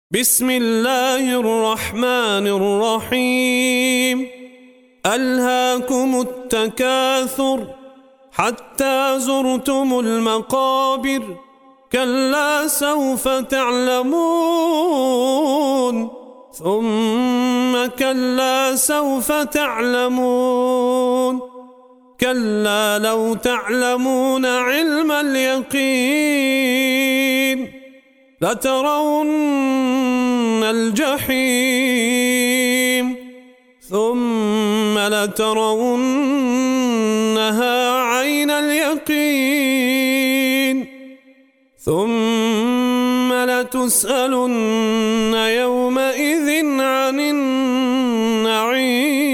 بسم الله الرحمن الرحيم. ألهاكم التكاثر حتى زرتم المقابر، كلا سوف تعلمون ثم كلا سوف تعلمون، كلا لو تعلمون علم اليقين لترون الجحيم ثم لترونها عين اليقين ثم لتسألن يومئذ عن النعيم.